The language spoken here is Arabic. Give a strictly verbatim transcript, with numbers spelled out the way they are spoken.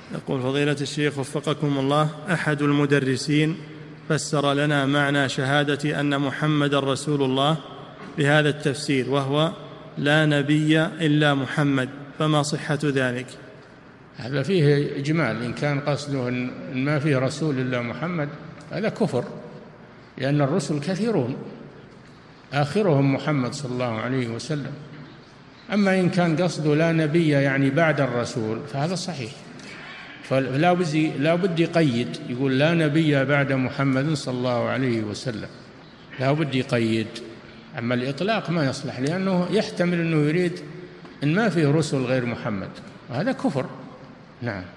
يقول فضيلة الشيخ وفقكم الله، أحد المدرسين فسر لنا معنى شهادة أن محمد رسول الله بهذا التفسير، وهو لا نبي إلا محمد، فما صحة ذلك؟ هذا فيه إجمال، إن كان قصده أن ما فيه رسول إلا محمد هذا كفر، لأن الرسل كثيرون آخرهم محمد صلى الله عليه وسلم. أما إن كان قصده لا نبي يعني بعد الرسول فهذا صحيح، فلا بد لا بد يقيد، يقول لا نبي بعد محمد صلى الله عليه وسلم، لا بد يقيد. أما الإطلاق ما يصلح، لأنه يحتمل أنه يريد أن ما فيه رسل غير محمد، وهذا كفر. نعم.